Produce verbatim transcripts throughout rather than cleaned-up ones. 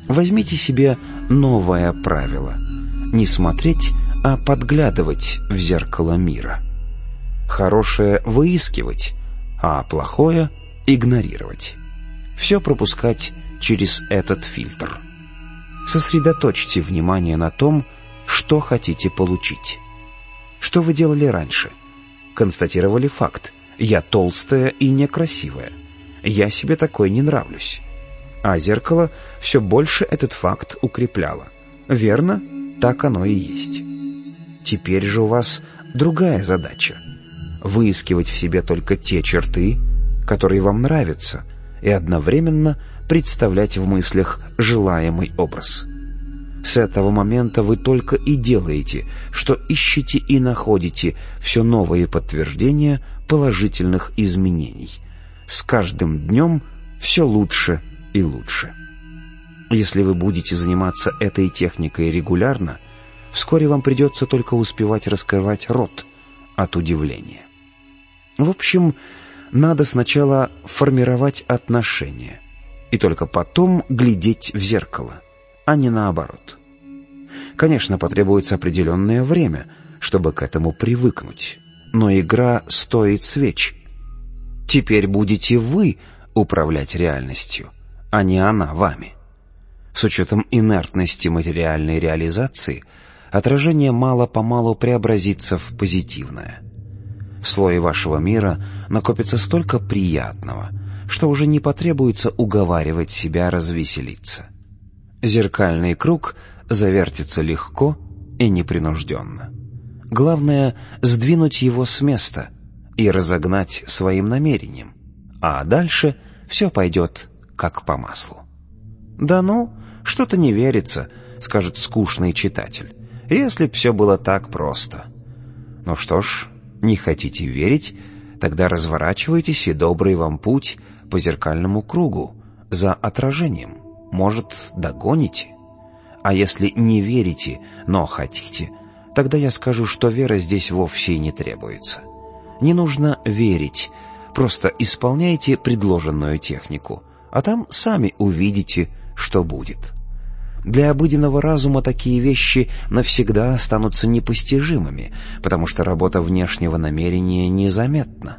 Возьмите себе новое правило: не смотреть, а подглядывать в зеркало мира. Хорошее выискивать, а плохое игнорировать. Все пропускать через этот фильтр. Сосредоточьте внимание на том, что хотите получить. Что вы делали раньше? Констатировали факт: я толстая и некрасивая. Я себе такой не нравлюсь. А зеркало все больше этот факт укрепляло. Верно? Так оно и есть. Теперь же у вас другая задача: выискивать в себе только те черты, которые вам нравятся, и одновременно представлять в мыслях желаемый образ. С этого момента вы только и делаете, что ищете и находите все новые подтверждения положительных изменений. С каждым днем все лучше и лучше. Если вы будете заниматься этой техникой регулярно, вскоре вам придется только успевать раскрывать рот от удивления. В общем, надо сначала формировать отношения, и только потом глядеть в зеркало, а не наоборот. Конечно, потребуется определенное время, чтобы к этому привыкнуть, но игра стоит свеч. Теперь будете вы управлять реальностью, а не она вами. С учетом инертности материальной реализации, отражение мало-помалу преобразится в позитивное. В слое вашего мира накопится столько приятного, что уже не потребуется уговаривать себя развеселиться. Зеркальный круг завертится легко и непринужденно. Главное — сдвинуть его с места и разогнать своим намерением, а дальше все пойдет как по маслу. «Да ну, что-то не верится», — скажет скучный читатель, «если б все было так просто». Ну что ж, не хотите верить, тогда разворачивайтесь, и добрый вам путь по зеркальному кругу, за отражением. Может, догоните? А если не верите, но хотите, тогда я скажу, что вера здесь вовсе не требуется. Не нужно верить, просто исполняйте предложенную технику, а там сами увидите, что будет. Для обыденного разума такие вещи навсегда останутся непостижимыми, потому что работа внешнего намерения незаметна.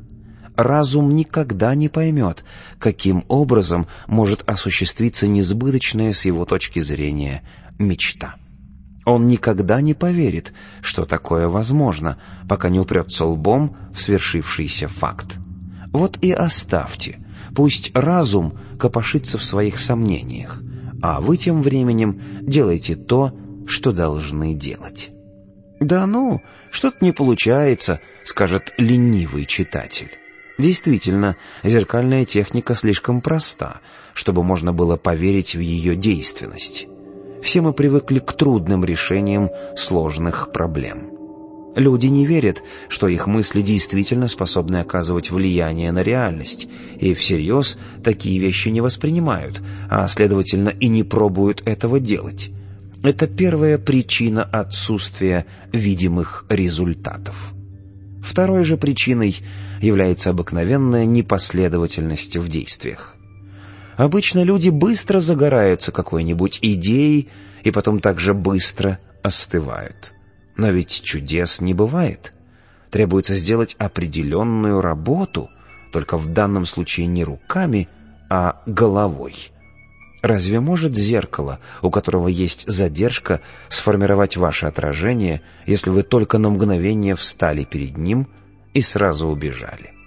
Разум никогда не поймет, каким образом может осуществиться несбыточная с его точки зрения мечта. Он никогда не поверит, что такое возможно, пока не упрется лбом в свершившийся факт. Вот и оставьте, пусть разум копошится в своих сомнениях, а вы тем временем делайте то, что должны делать. «Да ну, что-то не получается», — скажет ленивый читатель. Действительно, зеркальная техника слишком проста, чтобы можно было поверить в ее действенность. Все мы привыкли к трудным решениям сложных проблем. Люди не верят, что их мысли действительно способны оказывать влияние на реальность, и всерьез такие вещи не воспринимают, а, следовательно, и не пробуют этого делать. Это первая причина отсутствия видимых результатов. Второй же причиной является обыкновенная непоследовательность в действиях. Обычно люди быстро загораются какой-нибудь идеей и потом также быстро остывают. Но ведь чудес не бывает. Требуется сделать определенную работу, только в данном случае не руками, а головой. Разве может зеркало, у которого есть задержка, сформировать ваше отражение, если вы только на мгновение встали перед ним и сразу убежали?